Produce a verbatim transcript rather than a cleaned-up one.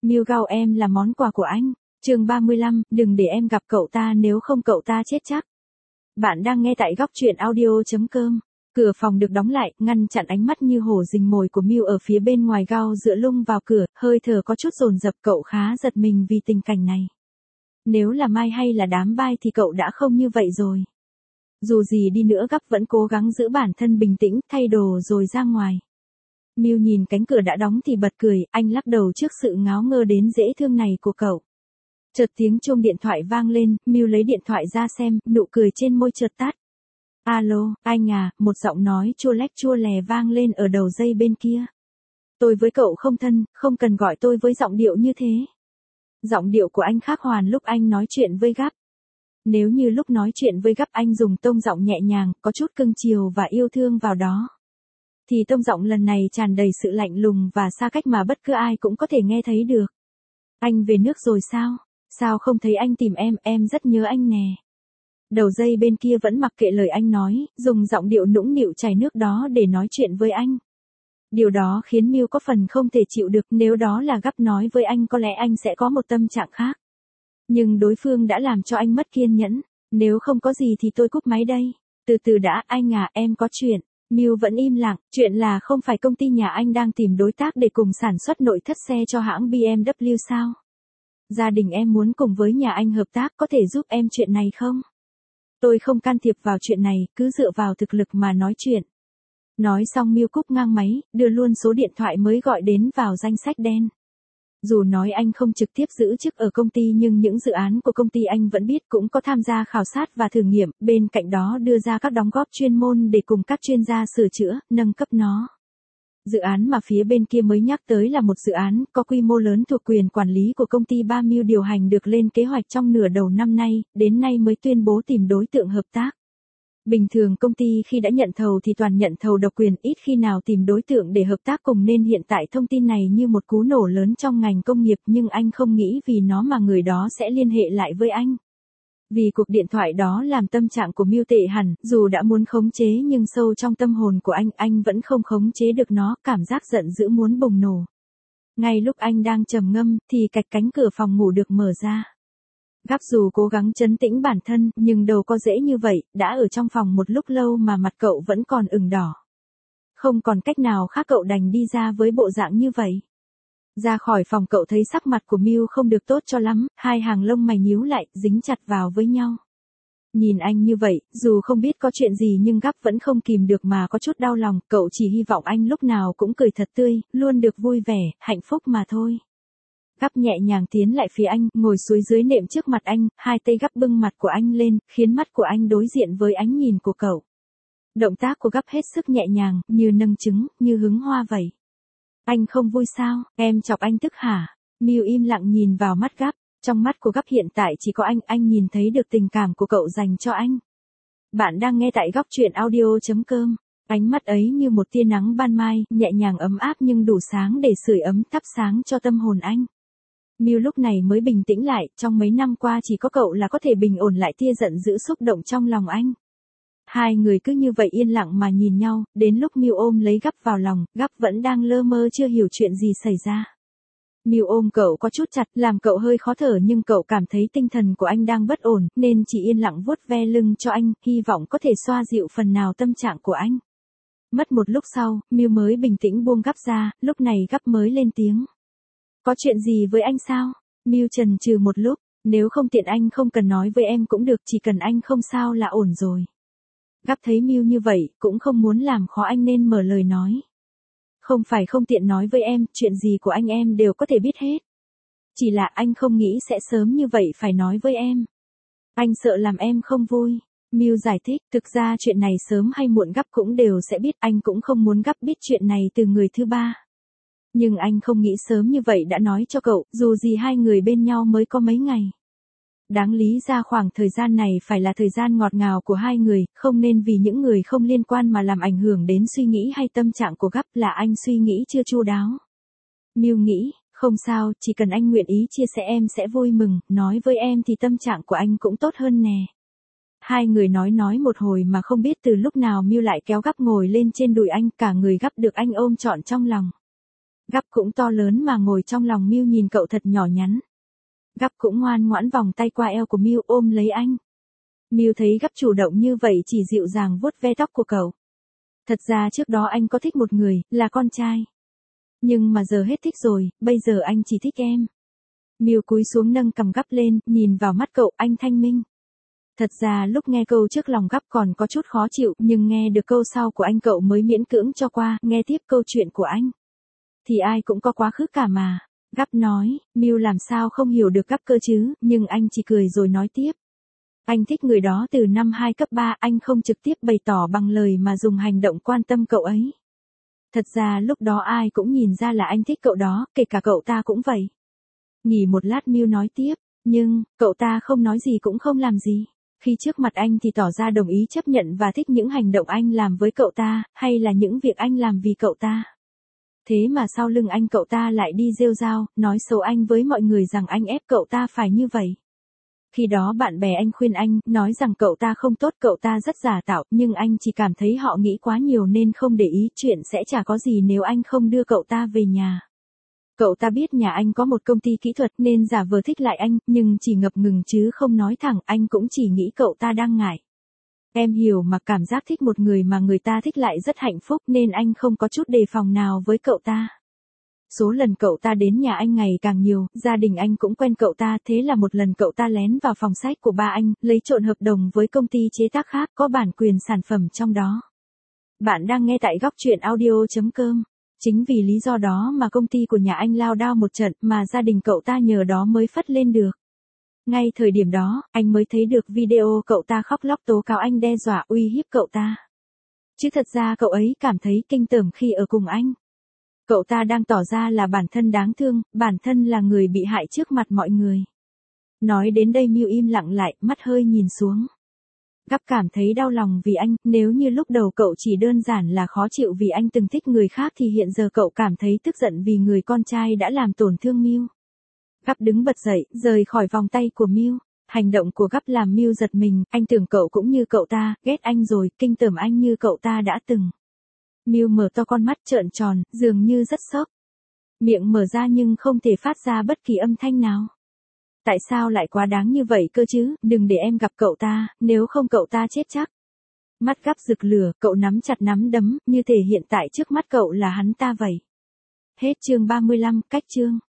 Miu Gao em là món quà của anh. Chương ba mươi lăm, đừng để em gặp cậu ta, nếu không cậu ta chết chắc. Bạn đang nghe tại góc truyện audio chấm com. Cửa phòng được đóng lại, ngăn chặn ánh mắt như hổ rình mồi của Miu ở phía bên ngoài. Gao dựa lưng vào cửa, hơi thở có chút dồn dập. Cậu khá giật mình vì tình cảnh này. Nếu là Mai hay là đám bai thì cậu đã không như vậy rồi. Dù gì đi nữa Gap vẫn cố gắng giữ bản thân bình tĩnh, thay đồ rồi ra ngoài. Miu nhìn cánh cửa đã đóng thì bật cười, anh lắc đầu trước sự ngáo ngơ đến dễ thương này của cậu. Chợt tiếng chuông điện thoại vang lên, Miu lấy điện thoại ra xem, nụ cười trên môi chợt tắt. Alo, anh à, một giọng nói chua lách chua lè vang lên ở đầu dây bên kia. Tôi với cậu không thân, không cần gọi tôi với giọng điệu như thế. Giọng điệu của anh khác hoàn lúc anh nói chuyện với Gap. Nếu như lúc nói chuyện với Gap anh dùng tông giọng nhẹ nhàng, có chút cưng chiều và yêu thương vào đó, thì tông giọng lần này tràn đầy sự lạnh lùng và xa cách mà bất cứ ai cũng có thể nghe thấy được. Anh về nước rồi sao? Sao không thấy anh tìm em, em rất nhớ anh nè. Đầu dây bên kia vẫn mặc kệ lời anh nói, dùng giọng điệu nũng nịu chảy nước đó để nói chuyện với anh. Điều đó khiến Miu có phần không thể chịu được, nếu đó là Gap nói với anh có lẽ anh sẽ có một tâm trạng khác. Nhưng đối phương đã làm cho anh mất kiên nhẫn. Nếu không có gì thì tôi cúp máy đây. Từ từ đã, anh à, em có chuyện. Miu vẫn im lặng, chuyện là không phải công ty nhà anh đang tìm đối tác để cùng sản xuất nội thất xe cho hãng bê em vê sao? Gia đình em muốn cùng với nhà anh hợp tác, có thể giúp em chuyện này không? Tôi không can thiệp vào chuyện này, cứ dựa vào thực lực mà nói chuyện. Nói xong Miu cúp ngang máy, đưa luôn số điện thoại mới gọi đến vào danh sách đen. Dù nói anh không trực tiếp giữ chức ở công ty nhưng những dự án của công ty anh vẫn biết, cũng có tham gia khảo sát và thử nghiệm, bên cạnh đó đưa ra các đóng góp chuyên môn để cùng các chuyên gia sửa chữa, nâng cấp nó. Dự án mà phía bên kia mới nhắc tới là một dự án có quy mô lớn thuộc quyền quản lý của công ty ba Miu điều hành, được lên kế hoạch trong nửa đầu năm nay, đến nay mới tuyên bố tìm đối tượng hợp tác. Bình thường công ty khi đã nhận thầu thì toàn nhận thầu độc quyền, ít khi nào tìm đối tượng để hợp tác cùng, nên hiện tại thông tin này như một cú nổ lớn trong ngành công nghiệp, nhưng anh không nghĩ vì nó mà người đó sẽ liên hệ lại với anh. Vì cuộc điện thoại đó làm tâm trạng của Miu tệ hẳn, dù đã muốn khống chế nhưng sâu trong tâm hồn của anh, anh vẫn không khống chế được nó, cảm giác giận dữ muốn bùng nổ. Ngay lúc anh đang trầm ngâm, thì cạch cánh cửa phòng ngủ được mở ra. Gap dù cố gắng trấn tĩnh bản thân, nhưng đâu có dễ như vậy, đã ở trong phòng một lúc lâu mà mặt cậu vẫn còn ửng đỏ. Không còn cách nào khác cậu đành đi ra với bộ dạng như vậy. Ra khỏi phòng cậu thấy sắc mặt của Miu không được tốt cho lắm, hai hàng lông mày nhíu lại, dính chặt vào với nhau. Nhìn anh như vậy, dù không biết có chuyện gì nhưng Gap vẫn không kìm được mà có chút đau lòng, cậu chỉ hy vọng anh lúc nào cũng cười thật tươi, luôn được vui vẻ, hạnh phúc mà thôi. Gap nhẹ nhàng tiến lại phía anh, ngồi xuống dưới nệm trước mặt anh, hai tay Gap bưng mặt của anh lên, khiến mắt của anh đối diện với ánh nhìn của cậu. Động tác của Gap hết sức nhẹ nhàng, như nâng trứng, như hứng hoa vậy. Anh không vui sao, em chọc anh tức hả? Miu im lặng nhìn vào mắt Gap, trong mắt của Gap hiện tại chỉ có anh, anh nhìn thấy được tình cảm của cậu dành cho anh. Bạn đang nghe tại góc truyện audio chấm com. Ánh mắt ấy như một tia nắng ban mai, nhẹ nhàng ấm áp nhưng đủ sáng để sưởi ấm thắp sáng cho tâm hồn anh. Miu lúc này mới bình tĩnh lại, trong mấy năm qua chỉ có cậu là có thể bình ổn lại tia giận dữ xúc động trong lòng anh. Hai người cứ như vậy yên lặng mà nhìn nhau, đến lúc Miu ôm lấy Gap vào lòng, Gap vẫn đang lơ mơ chưa hiểu chuyện gì xảy ra. Miu ôm cậu có chút chặt, làm cậu hơi khó thở, nhưng cậu cảm thấy tinh thần của anh đang bất ổn, nên chỉ yên lặng vuốt ve lưng cho anh, hy vọng có thể xoa dịu phần nào tâm trạng của anh. Mất một lúc sau, Miu mới bình tĩnh buông Gap ra, lúc này Gap mới lên tiếng. Có chuyện gì với anh sao? Miu chần chừ một lúc, nếu không tiện anh không cần nói với em cũng được, chỉ cần anh không sao là ổn rồi. Gap thấy Miu như vậy, cũng không muốn làm khó anh nên mở lời nói. Không phải không tiện nói với em, chuyện gì của anh em đều có thể biết hết. Chỉ là anh không nghĩ sẽ sớm như vậy phải nói với em. Anh sợ làm em không vui. Miu giải thích, thực ra chuyện này sớm hay muộn Gap cũng đều sẽ biết, anh cũng không muốn Gap biết chuyện này từ người thứ ba. Nhưng anh không nghĩ sớm như vậy đã nói cho cậu, dù gì hai người bên nhau mới có mấy ngày. Đáng lý ra khoảng thời gian này phải là thời gian ngọt ngào của hai người, không nên vì những người không liên quan mà làm ảnh hưởng đến suy nghĩ hay tâm trạng của Gap, là anh suy nghĩ chưa chu đáo. Miu nghĩ, không sao, chỉ cần anh nguyện ý chia sẻ em sẽ vui mừng, nói với em thì tâm trạng của anh cũng tốt hơn nè. Hai người nói nói một hồi mà không biết từ lúc nào Miu lại kéo Gap ngồi lên trên đùi anh, cả người Gap được anh ôm trọn trong lòng. Gắp cũng to lớn mà ngồi trong lòng Miu nhìn cậu thật nhỏ nhắn. Gắp cũng ngoan ngoãn vòng tay qua eo của Miu ôm lấy anh. Miu thấy Gắp chủ động như vậy chỉ dịu dàng vuốt ve tóc của cậu. Thật ra trước đó anh có thích một người, là con trai. Nhưng mà giờ hết thích rồi, bây giờ anh chỉ thích em. Miu cúi xuống nâng cằm Gắp lên, nhìn vào mắt cậu, anh thanh minh. Thật ra lúc nghe câu trước lòng Gắp còn có chút khó chịu, nhưng nghe được câu sau của anh cậu mới miễn cưỡng cho qua, nghe tiếp câu chuyện của anh. Thì ai cũng có quá khứ cả mà. Gắp nói, Miu làm sao không hiểu được Gắp cơ chứ, nhưng anh chỉ cười rồi nói tiếp. Anh thích người đó từ năm hai cấp ba, anh không trực tiếp bày tỏ bằng lời mà dùng hành động quan tâm cậu ấy. Thật ra lúc đó ai cũng nhìn ra là anh thích cậu đó, kể cả cậu ta cũng vậy. Nghỉ một lát Miu nói tiếp, nhưng, cậu ta không nói gì cũng không làm gì. Khi trước mặt anh thì tỏ ra đồng ý chấp nhận và thích những hành động anh làm với cậu ta, hay là những việc anh làm vì cậu ta. Thế mà sau lưng anh cậu ta lại đi rêu rao, nói xấu anh với mọi người rằng anh ép cậu ta phải như vậy. Khi đó bạn bè anh khuyên anh, nói rằng cậu ta không tốt, cậu ta rất giả tạo, nhưng anh chỉ cảm thấy họ nghĩ quá nhiều nên không để ý, chuyện sẽ chả có gì nếu anh không đưa cậu ta về nhà. Cậu ta biết nhà anh có một công ty kỹ thuật nên giả vờ thích lại anh, nhưng chỉ ngập ngừng chứ không nói thẳng, anh cũng chỉ nghĩ cậu ta đang ngại. Em hiểu mà, cảm giác thích một người mà người ta thích lại rất hạnh phúc nên anh không có chút đề phòng nào với cậu ta. Số lần cậu ta đến nhà anh ngày càng nhiều, gia đình anh cũng quen cậu ta, thế là một lần cậu ta lén vào phòng sách của ba anh, lấy trộn hợp đồng với công ty chế tác khác có bản quyền sản phẩm trong đó. Bạn đang nghe tại góc truyện audio chấm com. Chính vì lý do đó mà công ty của nhà anh lao đao một trận mà gia đình cậu ta nhờ đó mới phất lên được. Ngay thời điểm đó, anh mới thấy được video cậu ta khóc lóc tố cáo anh đe dọa uy hiếp cậu ta. Chứ thật ra cậu ấy cảm thấy kinh tởm khi ở cùng anh. Cậu ta đang tỏ ra là bản thân đáng thương, bản thân là người bị hại trước mặt mọi người. Nói đến đây Miu im lặng lại, mắt hơi nhìn xuống. Gắp cảm thấy đau lòng vì anh, nếu như lúc đầu cậu chỉ đơn giản là khó chịu vì anh từng thích người khác thì hiện giờ cậu cảm thấy tức giận vì người con trai đã làm tổn thương Miu. Gắp đứng bật dậy, rời khỏi vòng tay của Miu. Hành động của Gắp làm Miu giật mình, anh tưởng cậu cũng như cậu ta, ghét anh rồi, kinh tởm anh như cậu ta đã từng. Miu mở to con mắt trợn tròn, dường như rất sốc. Miệng mở ra nhưng không thể phát ra bất kỳ âm thanh nào. Tại sao lại quá đáng như vậy cơ chứ, đừng để em gặp cậu ta, nếu không cậu ta chết chắc. Mắt Gắp rực lửa, cậu nắm chặt nắm đấm, như thể hiện tại trước mắt cậu là hắn ta vậy. Hết chương ba mươi lăm, cách chương.